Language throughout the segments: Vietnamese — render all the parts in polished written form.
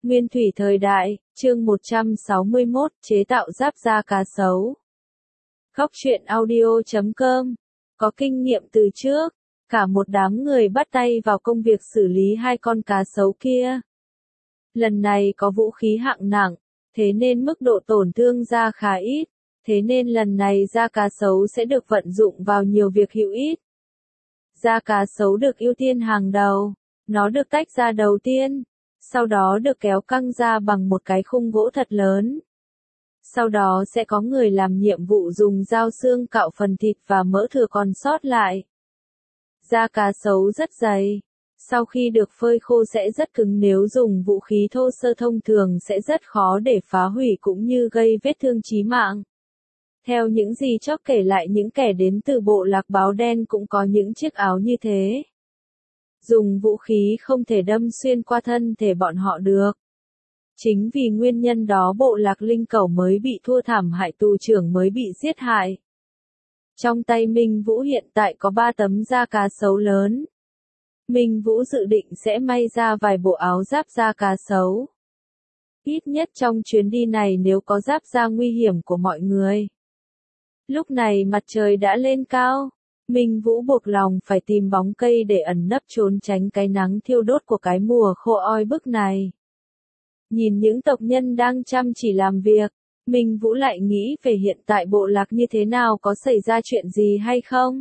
Nguyên thủy thời đại, chương 161, chế tạo giáp da cá sấu. Góc truyện audio.com. Có kinh nghiệm từ trước, cả một đám người bắt tay vào công việc xử lý hai con cá sấu kia. Lần này có vũ khí hạng nặng, thế nên mức độ tổn thương da khá ít, thế nên lần này da cá sấu sẽ được vận dụng vào nhiều việc hữu ích. Da cá sấu được ưu tiên hàng đầu, nó được tách ra đầu tiên. Sau đó được kéo căng ra bằng một cái khung gỗ thật lớn. Sau đó sẽ có người làm nhiệm vụ dùng dao xương cạo phần thịt và mỡ thừa còn sót lại. Da cá sấu rất dày. Sau khi được phơi khô sẽ rất cứng, nếu dùng vũ khí thô sơ thông thường sẽ rất khó để phá hủy cũng như gây vết thương chí mạng. Theo những gì Chóc kể lại, những kẻ đến từ bộ lạc báo đen cũng có những chiếc áo như thế. Dùng vũ khí không thể đâm xuyên qua thân thể bọn họ được. Chính vì nguyên nhân đó bộ lạc linh cẩu mới bị thua thảm hại, tù trưởng mới bị giết hại. Trong tay Minh Vũ hiện tại có 3 tấm da cá sấu lớn. Minh Vũ dự định sẽ may ra vài bộ áo giáp da cá sấu. Ít nhất trong chuyến đi này nếu có giáp da nguy hiểm của mọi người. Lúc này mặt trời đã lên cao. Minh Vũ buộc lòng phải tìm bóng cây để ẩn nấp trốn tránh cái nắng thiêu đốt của cái mùa khô oi bức này. Nhìn những tộc nhân đang chăm chỉ làm việc, Minh Vũ lại nghĩ về hiện tại bộ lạc như thế nào, có xảy ra chuyện gì hay không.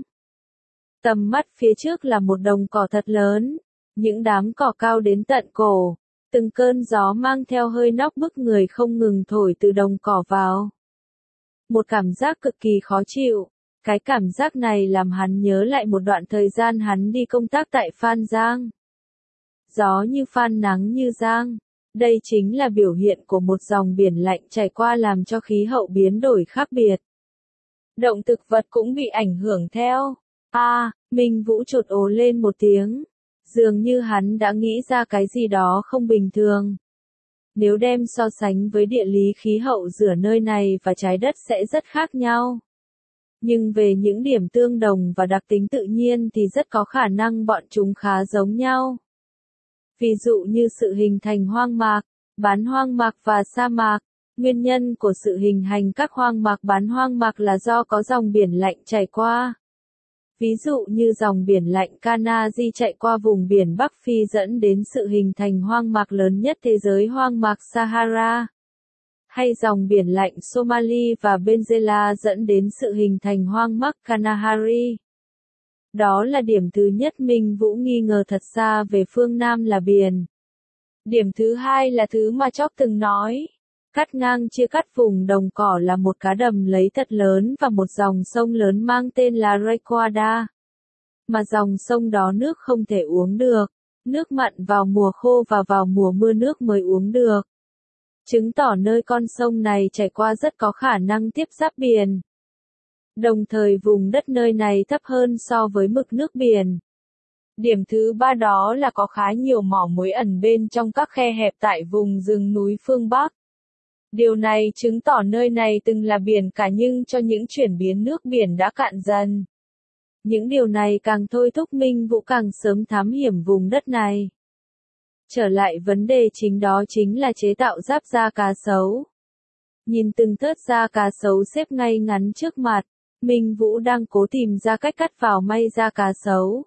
Tầm mắt phía trước là một đồng cỏ thật lớn, những đám cỏ cao đến tận cổ, từng cơn gió mang theo hơi nóng bức người không ngừng thổi từ đồng cỏ vào. Một cảm giác cực kỳ khó chịu. Cái cảm giác này làm hắn nhớ lại một đoạn thời gian hắn đi công tác tại Phan Giang. Gió như phan, nắng như giang. Đây chính là biểu hiện của một dòng biển lạnh chảy qua làm cho khí hậu biến đổi khác biệt. Động thực vật cũng bị ảnh hưởng theo. Minh Vũ chột ồ lên một tiếng. Dường như hắn đã nghĩ ra cái gì đó không bình thường. Nếu đem so sánh với địa lý khí hậu giữa nơi này và trái đất sẽ rất khác nhau. Nhưng về những điểm tương đồng và đặc tính tự nhiên thì rất có khả năng bọn chúng khá giống nhau. Ví dụ như sự hình thành hoang mạc, bán hoang mạc và sa mạc. Nguyên nhân của sự hình thành các hoang mạc bán hoang mạc là do có dòng biển lạnh chảy qua. Ví dụ như dòng biển lạnh Kanaji chạy qua vùng biển Bắc Phi dẫn đến sự hình thành hoang mạc lớn nhất thế giới, hoang mạc Sahara. Hay dòng biển lạnh Somali và Benguela dẫn đến sự hình thành hoang mạc Kalahari. Đó là điểm thứ nhất. Minh Vũ nghi ngờ thật xa về phương Nam là biển. Điểm thứ hai là thứ mà Chóc từng nói. Cắt ngang chia cắt vùng đồng cỏ là một cá đầm lấy thật lớn và một dòng sông lớn mang tên là Requada. Mà dòng sông đó nước không thể uống được. Nước mặn vào mùa khô và vào mùa mưa nước mới uống được. Chứng tỏ nơi con sông này chảy qua rất có khả năng tiếp giáp biển. Đồng thời vùng đất nơi này thấp hơn so với mực nước biển. Điểm thứ ba đó là có khá nhiều mỏ muối ẩn bên trong các khe hẹp tại vùng rừng núi phương Bắc. Điều này chứng tỏ nơi này từng là biển cả nhưng cho những chuyển biến nước biển đã cạn dần. Những điều này càng thôi thúc Minh Vũ càng sớm thám hiểm vùng đất này. Trở lại vấn đề chính, đó chính là chế tạo giáp da cá sấu. Nhìn từng thớt da cá sấu xếp ngay ngắn trước mặt, Minh Vũ đang cố tìm ra cách cắt vào may da cá sấu.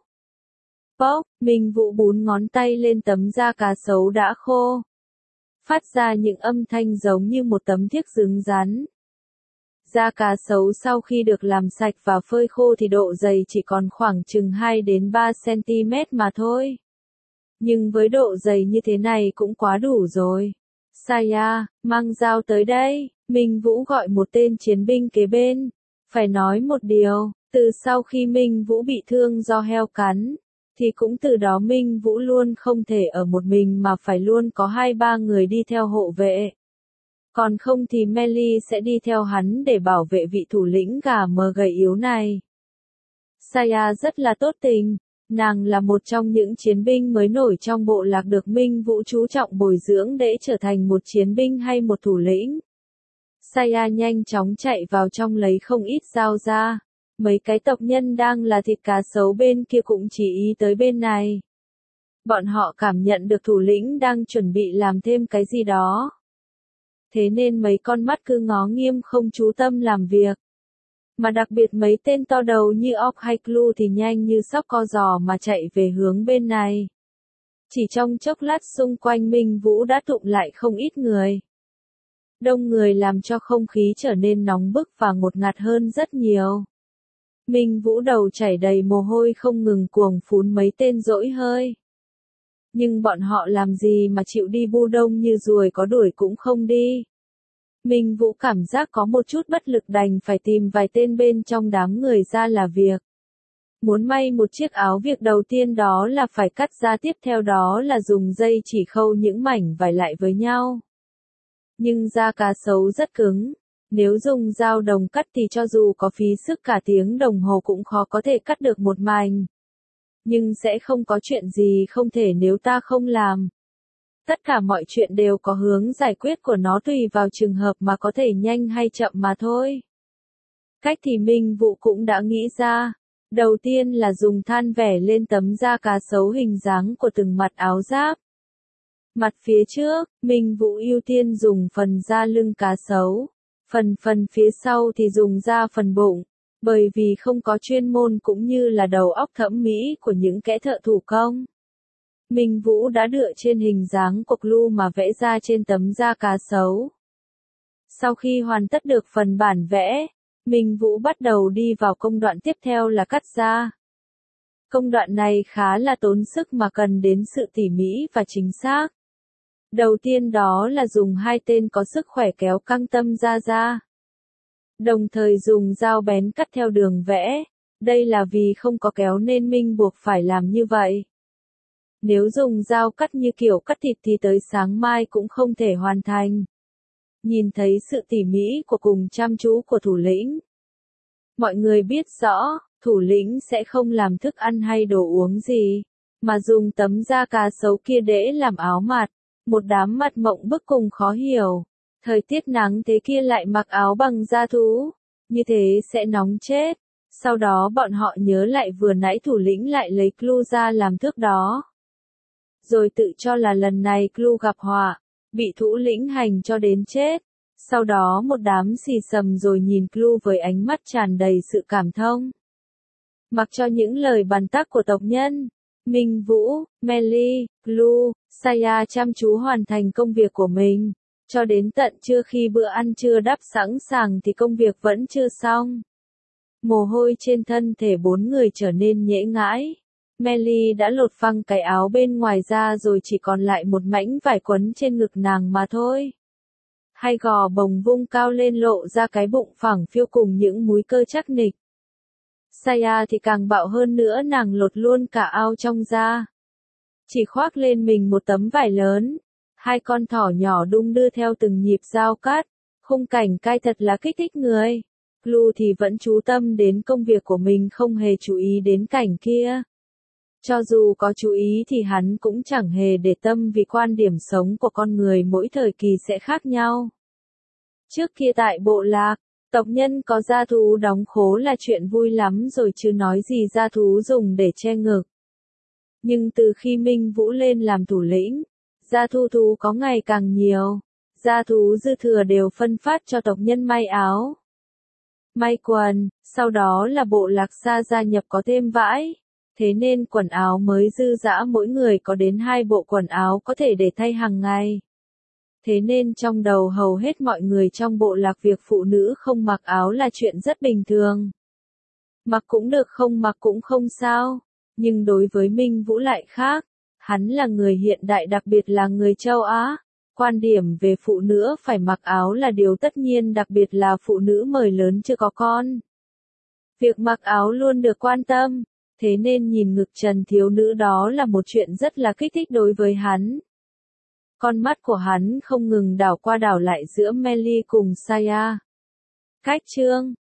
Minh Vũ bún ngón tay lên tấm da cá sấu đã khô. Phát ra những âm thanh giống như một tấm thiếc cứng rắn. Da cá sấu sau khi được làm sạch và phơi khô thì độ dày chỉ còn khoảng chừng 2 đến 3 cm mà thôi. Nhưng với độ dày như thế này cũng quá đủ rồi. Saya, mang dao tới đây. Minh Vũ gọi một tên chiến binh kế bên. Phải nói một điều, từ sau khi Minh Vũ bị thương do heo cắn, thì cũng từ đó Minh Vũ luôn không thể ở một mình mà phải luôn có 2-3 người đi theo hộ vệ. Còn không thì Melly sẽ đi theo hắn để bảo vệ vị thủ lĩnh gà mờ gầy yếu này. Saya rất là tốt tình. Nàng là một trong những chiến binh mới nổi trong bộ lạc được Minh Vũ chú trọng bồi dưỡng để trở thành một chiến binh hay một thủ lĩnh. Saya nhanh chóng chạy vào trong lấy không ít dao ra. Mấy cái tộc nhân đang là thịt cá sấu bên kia cũng chỉ ý tới bên này. Bọn họ cảm nhận được thủ lĩnh đang chuẩn bị làm thêm cái gì đó. Thế nên mấy con mắt cứ ngó nghiêm không chú tâm làm việc. Mà đặc biệt mấy tên to đầu như óc hay Clue thì nhanh như sóc co giò mà chạy về hướng bên này. Chỉ trong chốc lát xung quanh Minh Vũ đã tụ lại không ít người. Đông người làm cho không khí trở nên nóng bức và ngột ngạt hơn rất nhiều. Minh Vũ đầu chảy đầy mồ hôi không ngừng cuồng phún mấy tên dỗi hơi. Nhưng bọn họ làm gì mà chịu đi bu đông như ruồi có đuổi cũng không đi. Minh Vũ cảm giác có một chút bất lực đành phải tìm vài tên bên trong đám người ra là việc. Muốn may một chiếc áo việc đầu tiên đó là phải cắt ra, tiếp theo đó là dùng dây chỉ khâu những mảnh vải lại với nhau. Nhưng da cá sấu rất cứng, nếu dùng dao đồng cắt thì cho dù có phí sức cả tiếng đồng hồ cũng khó có thể cắt được một mảnh. Nhưng sẽ không có chuyện gì không thể nếu ta không làm. Tất cả mọi chuyện đều có hướng giải quyết của nó tùy vào trường hợp mà có thể nhanh hay chậm mà thôi. Cách thì Minh Vũ cũng đã nghĩ ra. Đầu tiên là dùng than vẽ lên tấm da cá sấu hình dáng của từng mặt áo giáp. Mặt phía trước, Minh Vũ ưu tiên dùng phần da lưng cá sấu. Phần phía sau thì dùng da phần bụng. Bởi vì không có chuyên môn cũng như là đầu óc thẩm mỹ của những kẻ thợ thủ công. Minh Vũ đã dựa trên hình dáng của Clue mà vẽ ra trên tấm da cá sấu. Sau khi hoàn tất được phần bản vẽ, Minh Vũ bắt đầu đi vào công đoạn tiếp theo là cắt da. Công đoạn này khá là tốn sức mà cần đến sự tỉ mỉ và chính xác. Đầu tiên đó là dùng hai tên có sức khỏe kéo căng tâm da ra. Đồng thời dùng dao bén cắt theo đường vẽ. Đây là vì không có kéo nên Minh buộc phải làm như vậy. Nếu dùng dao cắt như kiểu cắt thịt thì tới sáng mai cũng không thể hoàn thành. Nhìn thấy sự tỉ mỉ của cùng chăm chú của thủ lĩnh. Mọi người biết rõ, thủ lĩnh sẽ không làm thức ăn hay đồ uống gì, mà dùng tấm da cá sấu kia để làm áo mặt. Một đám mặt mộng bức cùng khó hiểu. Thời tiết nắng thế kia lại mặc áo bằng da thú. Như thế sẽ nóng chết. Sau đó bọn họ nhớ lại vừa nãy thủ lĩnh lại lấy Clue ra làm thước đó. Rồi tự cho là lần này Clue gặp họa, bị thủ lĩnh hành cho đến chết. Sau đó một đám xì xầm rồi nhìn Clue với ánh mắt tràn đầy sự cảm thông. Mặc cho những lời bàn tắc của tộc nhân, Minh Vũ, Melly, Clue, Saya chăm chú hoàn thành công việc của mình. Cho đến tận trưa khi bữa ăn trưa đắp sẵn sàng thì công việc vẫn chưa xong. Mồ hôi trên thân thể bốn người trở nên nhễ nhãi. Melly đã lột phăng cái áo bên ngoài ra rồi chỉ còn lại một mảnh vải quấn trên ngực nàng mà thôi. Hai gò bồng vung cao lên lộ ra cái bụng phẳng phiu cùng những múi cơ chắc nịch. Saya thì càng bạo hơn nữa, nàng lột luôn cả áo trong da. Chỉ khoác lên mình một tấm vải lớn. Hai con thỏ nhỏ đung đưa theo từng nhịp dao cắt. Khung cảnh cay thật là kích thích người. Clue thì vẫn chú tâm đến công việc của mình, không hề chú ý đến cảnh kia. Cho dù có chú ý thì hắn cũng chẳng hề để tâm vì quan điểm sống của con người mỗi thời kỳ sẽ khác nhau. Trước kia tại bộ lạc, tộc nhân có gia thú đóng khố là chuyện vui lắm rồi chứ nói gì gia thú dùng để che ngực. Nhưng từ khi Minh Vũ lên làm thủ lĩnh, gia thú có ngày càng nhiều, gia thú dư thừa đều phân phát cho tộc nhân may áo, may quần, sau đó là bộ lạc xa gia nhập có thêm vải. Thế nên quần áo mới dư dả, mỗi người có đến 2 bộ quần áo có thể để thay hàng ngày. Thế nên trong đầu hầu hết mọi người trong bộ lạc việc phụ nữ không mặc áo là chuyện rất bình thường. Mặc cũng được, không mặc cũng không sao. Nhưng đối với Minh Vũ lại khác. Hắn là người hiện đại, đặc biệt là người châu Á. Quan điểm về phụ nữ phải mặc áo là điều tất nhiên, đặc biệt là phụ nữ mời lớn chưa có con. Việc mặc áo luôn được quan tâm. Thế nên nhìn ngực trần thiếu nữ đó là một chuyện rất là kích thích đối với hắn. Con mắt của hắn không ngừng đảo qua đảo lại giữa Melly cùng Saya. Cách chương